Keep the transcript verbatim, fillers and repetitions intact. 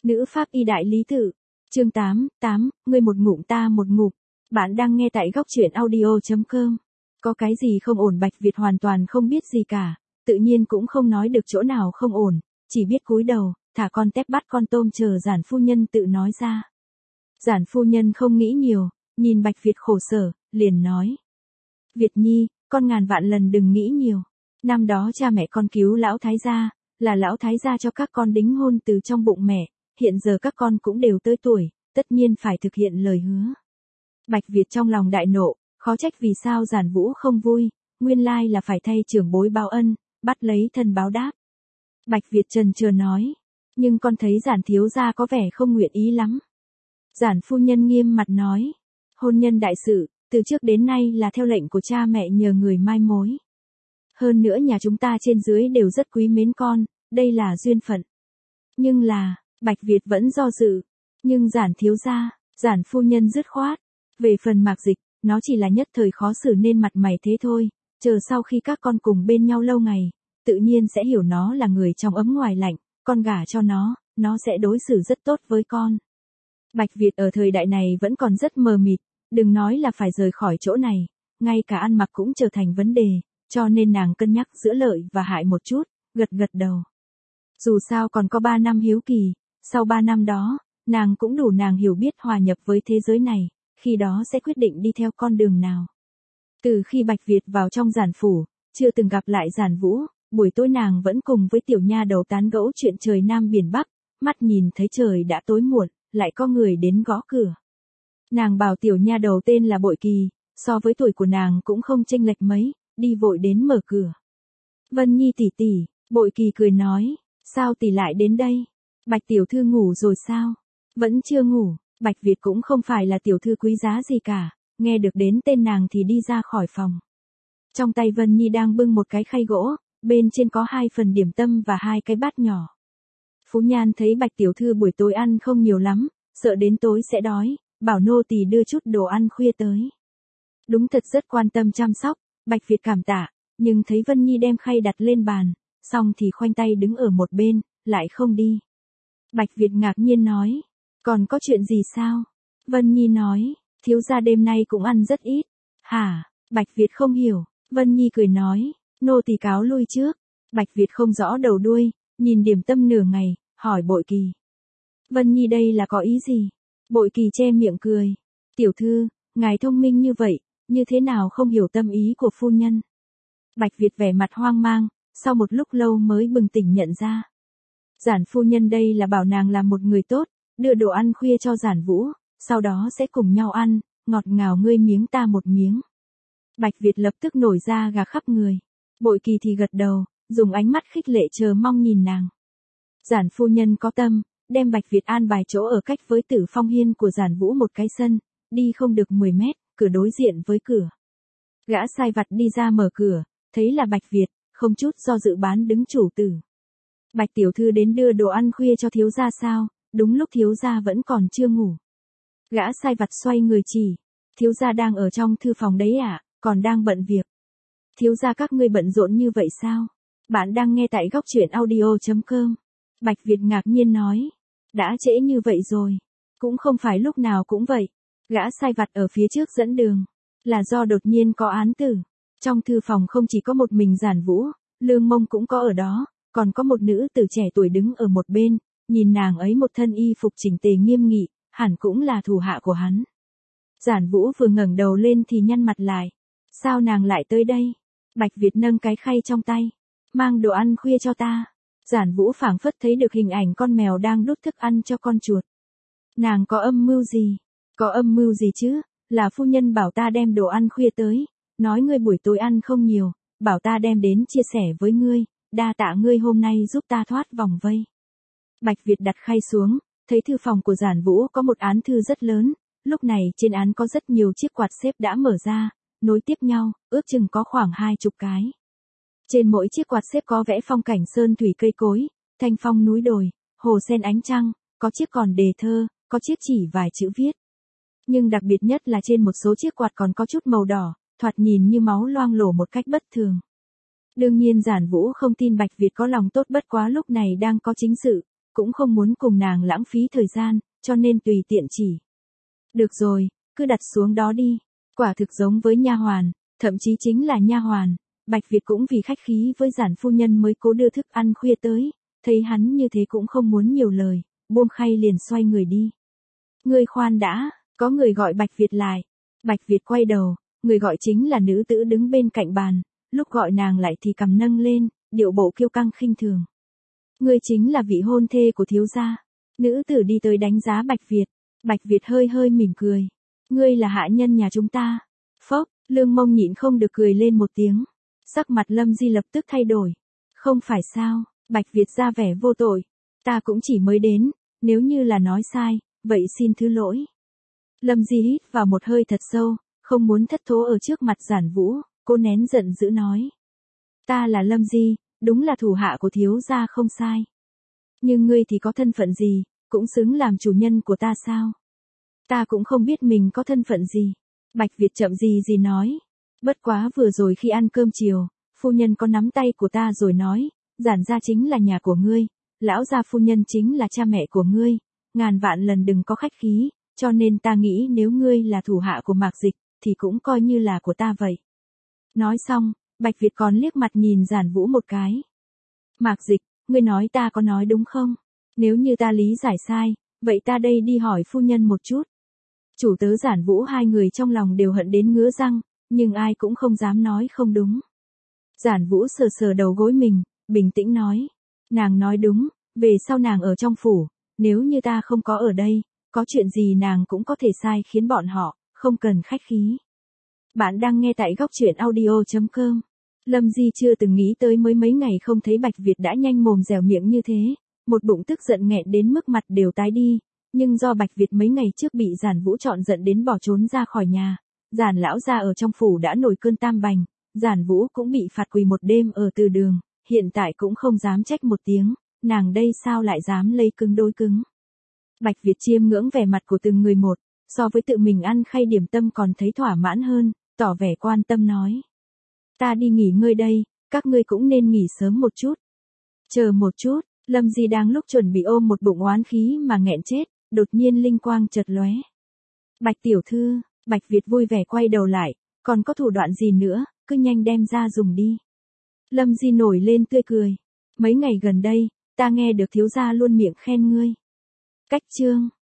Nữ pháp y đại lý tự. Chương tám, tám, ngươi một ngụm ta một ngụm. Bạn đang nghe tại góc truyện audio chấm com. Có cái gì không ổn? Bạch Việt hoàn toàn không biết gì cả, tự nhiên cũng không nói được chỗ nào không ổn, chỉ biết cúi đầu, thả con tép bắt con tôm chờ giản phu nhân tự nói ra. Giản phu nhân không nghĩ nhiều, nhìn Bạch Việt khổ sở, liền nói. Việt Nhi, con ngàn vạn lần đừng nghĩ nhiều. Năm đó cha mẹ con cứu lão thái gia, là lão thái gia cho các con đính hôn từ trong bụng mẹ, hiện giờ các con cũng đều tới tuổi, tất nhiên phải thực hiện lời hứa. Bạch Việt trong lòng đại nộ, khó trách vì sao Giản Vũ không vui, nguyên lai là phải thay trưởng bối báo ân, bắt lấy thân báo đáp. Bạch Việt trần trừ nói, nhưng con thấy Giản thiếu gia có vẻ không nguyện ý lắm. Giản phu nhân nghiêm mặt nói, hôn nhân đại sự, từ trước đến nay là theo lệnh của cha mẹ nhờ người mai mối. Hơn nữa nhà chúng ta trên dưới đều rất quý mến con, đây là duyên phận. Nhưng là, Bạch Việt vẫn do dự, nhưng Giản thiếu gia, Giản phu nhân dứt khoát. Về phần Mạc Dịch, nó chỉ là nhất thời khó xử nên mặt mày thế thôi, chờ sau khi các con cùng bên nhau lâu ngày, tự nhiên sẽ hiểu nó là người trong ấm ngoài lạnh, con gả cho nó, nó sẽ đối xử rất tốt với con. Bạch Việt ở thời đại này vẫn còn rất mờ mịt, đừng nói là phải rời khỏi chỗ này, ngay cả ăn mặc cũng trở thành vấn đề, cho nên nàng cân nhắc giữa lợi và hại một chút, gật gật đầu. Dù sao còn có ba năm hiếu kỳ, sau ba năm đó, nàng cũng đủ nàng hiểu biết hòa nhập với thế giới này, khi đó sẽ quyết định đi theo con đường nào. Từ khi Bạch Việt vào trong Giản phủ, chưa từng gặp lại Giản Vũ, buổi tối nàng vẫn cùng với tiểu nha đầu tán gẫu chuyện trời Nam biển Bắc, mắt nhìn thấy trời đã tối muộn, lại có người đến gõ cửa. Nàng bảo tiểu nha đầu tên là Bội Kỳ, so với tuổi của nàng cũng không chênh lệch mấy, đi vội đến mở cửa. Vân Nhi tỷ tỷ, Bội Kỳ cười nói, sao tỷ lại đến đây? Bạch tiểu thư ngủ rồi sao? Vẫn chưa ngủ. Bạch Việt cũng không phải là tiểu thư quý giá gì cả, nghe được đến tên nàng thì đi ra khỏi phòng. Trong tay Vân Nhi đang bưng một cái khay gỗ, bên trên có hai phần điểm tâm và hai cái bát nhỏ. Phú Nhan thấy Bạch tiểu thư buổi tối ăn không nhiều lắm, sợ đến tối sẽ đói, bảo nô tỳ đưa chút đồ ăn khuya tới. Đúng thật rất quan tâm chăm sóc, Bạch Việt cảm tạ, nhưng thấy Vân Nhi đem khay đặt lên bàn, xong thì khoanh tay đứng ở một bên, lại không đi. Bạch Việt ngạc nhiên nói, còn có chuyện gì sao? Vân Nhi nói, thiếu gia đêm nay cũng ăn rất ít. Hả? Bạch Việt không hiểu. Vân Nhi cười nói, nô tỳ cáo lui trước. Bạch Việt không rõ đầu đuôi, nhìn điểm tâm nửa ngày, hỏi Bội Kỳ. Vân Nhi đây là có ý gì? Bội Kỳ che miệng cười. Tiểu thư, ngài thông minh như vậy, như thế nào không hiểu tâm ý của phu nhân? Bạch Việt vẻ mặt hoang mang, sau một lúc lâu mới bừng tỉnh nhận ra. Giản phu nhân đây là bảo nàng làm một người tốt, đưa đồ ăn khuya cho Giản Vũ, sau đó sẽ cùng nhau ăn, ngọt ngào ngươi miếng ta một miếng. Bạch Việt lập tức nổi da gà khắp người. Bội Kỳ thì gật đầu, dùng ánh mắt khích lệ chờ mong nhìn nàng. Giản phu nhân có tâm, đem Bạch Việt an bài chỗ ở cách với Tử Phong hiên của Giản Vũ một cái sân, đi không được mười mét, cửa đối diện với cửa. Gã sai vặt đi ra mở cửa, thấy là Bạch Việt, không chút do dự bán đứng chủ tử. Bạch tiểu thư đến đưa đồ ăn khuya cho thiếu gia sao? Đúng lúc thiếu gia vẫn còn chưa ngủ. Gã sai vặt xoay người chỉ, thiếu gia đang ở trong thư phòng đấy ạ, à, còn đang bận việc. Thiếu gia các ngươi bận rộn như vậy sao? Bạn đang nghe tại góc truyện audio chấm com. Bạch Việt ngạc nhiên nói, đã trễ như vậy rồi, cũng không phải lúc nào cũng vậy. Gã sai vặt ở phía trước dẫn đường, là do đột nhiên có án tử. Trong thư phòng không chỉ có một mình Giản Vũ, Lương Mông cũng có ở đó, còn có một nữ tử trẻ tuổi đứng ở một bên. Nhìn nàng ấy một thân y phục chỉnh tề nghiêm nghị, hẳn cũng là thủ hạ của hắn. Giản Vũ vừa ngẩng đầu lên thì nhăn mặt lại. Sao nàng lại tới đây? Bạch Việt nâng cái khay trong tay. Mang đồ ăn khuya cho ta. Giản Vũ phảng phất thấy được hình ảnh con mèo đang đút thức ăn cho con chuột. Nàng có âm mưu gì? Có âm mưu gì chứ? Là phu nhân bảo ta đem đồ ăn khuya tới. Nói ngươi buổi tối ăn không nhiều, bảo ta đem đến chia sẻ với ngươi. Đa tạ ngươi hôm nay giúp ta thoát vòng vây. Bạch Việt đặt khay xuống, thấy thư phòng của Giản Vũ có một án thư rất lớn, lúc này trên án có rất nhiều chiếc quạt xếp đã mở ra, nối tiếp nhau, ước chừng có khoảng hai chục cái. Trên mỗi chiếc quạt xếp có vẽ phong cảnh sơn thủy cây cối, thanh phong núi đồi, hồ sen ánh trăng, có chiếc còn đề thơ, có chiếc chỉ vài chữ viết. Nhưng đặc biệt nhất là trên một số chiếc quạt còn có chút màu đỏ, thoạt nhìn như máu loang lổ một cách bất thường. Đương nhiên Giản Vũ không tin Bạch Việt có lòng tốt, bất quá lúc này đang có chính sự, cũng không muốn cùng nàng lãng phí thời gian, cho nên tùy tiện chỉ. Được rồi, cứ đặt xuống đó đi. Quả thực giống với nha hoàn, thậm chí chính là nha hoàn. Bạch Việt cũng vì khách khí với giản phu nhân mới cố đưa thức ăn khuya tới, thấy hắn như thế cũng không muốn nhiều lời, buông khay liền xoay người đi. Ngươi khoan đã, có người gọi Bạch Việt lại. Bạch Việt quay đầu, người gọi chính là nữ tử đứng bên cạnh bàn, lúc gọi nàng lại thì cằm nâng lên, điệu bộ kiêu căng khinh thường. Ngươi chính là vị hôn thê của thiếu gia. Nữ tử đi tới đánh giá Bạch Việt. Bạch Việt hơi hơi mỉm cười. Ngươi là hạ nhân nhà chúng ta. Phốc, Lương Mông nhịn không được cười lên một tiếng. Sắc mặt Lâm Di lập tức thay đổi. Không phải sao, Bạch Việt ra vẻ vô tội. Ta cũng chỉ mới đến, nếu như là nói sai, vậy xin thứ lỗi. Lâm Di hít vào một hơi thật sâu, không muốn thất thố ở trước mặt Giản Vũ, cô nén giận dữ nói. Ta là Lâm Di, đúng là thủ hạ của thiếu gia không sai. Nhưng ngươi thì có thân phận gì, cũng xứng làm chủ nhân của ta sao? Ta cũng không biết mình có thân phận gì. Bạch Việt chậm gì gì nói. Bất quá vừa rồi khi ăn cơm chiều, phu nhân có nắm tay của ta rồi nói, Giản gia chính là nhà của ngươi, lão gia phu nhân chính là cha mẹ của ngươi, ngàn vạn lần đừng có khách khí, cho nên ta nghĩ nếu ngươi là thủ hạ của Mạc Dịch, thì cũng coi như là của ta vậy. Nói xong, Bạch Việt còn liếc mặt nhìn Giản Vũ một cái. Mạc Dịch, ngươi nói ta có nói đúng không? Nếu như ta lý giải sai, vậy ta đây đi hỏi phu nhân một chút. Chủ tớ Giản Vũ hai người trong lòng đều hận đến ngứa răng, nhưng ai cũng không dám nói không đúng. Giản Vũ sờ sờ đầu gối mình, bình tĩnh nói. Nàng nói đúng, về sau nàng ở trong phủ, nếu như ta không có ở đây, có chuyện gì nàng cũng có thể sai khiến bọn họ, không cần khách khí. Bạn đang nghe tại góc truyện audio chấm com. Lâm Di chưa từng nghĩ tới mới mấy ngày không thấy Bạch Việt đã nhanh mồm dẻo miệng như thế, một bụng tức giận nghẹn đến mức mặt đều tái đi, nhưng do Bạch Việt mấy ngày trước bị Giản Vũ chọn giận đến bỏ trốn ra khỏi nhà, Giản lão gia ở trong phủ đã nổi cơn tam bành, Giản Vũ cũng bị phạt quỳ một đêm ở từ đường, hiện tại cũng không dám trách một tiếng, nàng đây sao lại dám lấy cứng đối cứng. Bạch Việt chiêm ngưỡng vẻ mặt của từng người một, so với tự mình ăn khay điểm tâm còn thấy thỏa mãn hơn, tỏ vẻ quan tâm nói. Ta đi nghỉ ngơi đây, các ngươi cũng nên nghỉ sớm một chút. Chờ một chút, Lâm Di đang lúc chuẩn bị ôm một bụng oán khí mà nghẹn chết, đột nhiên linh quang chợt lóe. Bạch tiểu thư, Bạch Việt vui vẻ quay đầu lại, còn có thủ đoạn gì nữa, cứ nhanh đem ra dùng đi. Lâm Di nổi lên tươi cười. Mấy ngày gần đây, ta nghe được thiếu gia luôn miệng khen ngươi. Cách chương.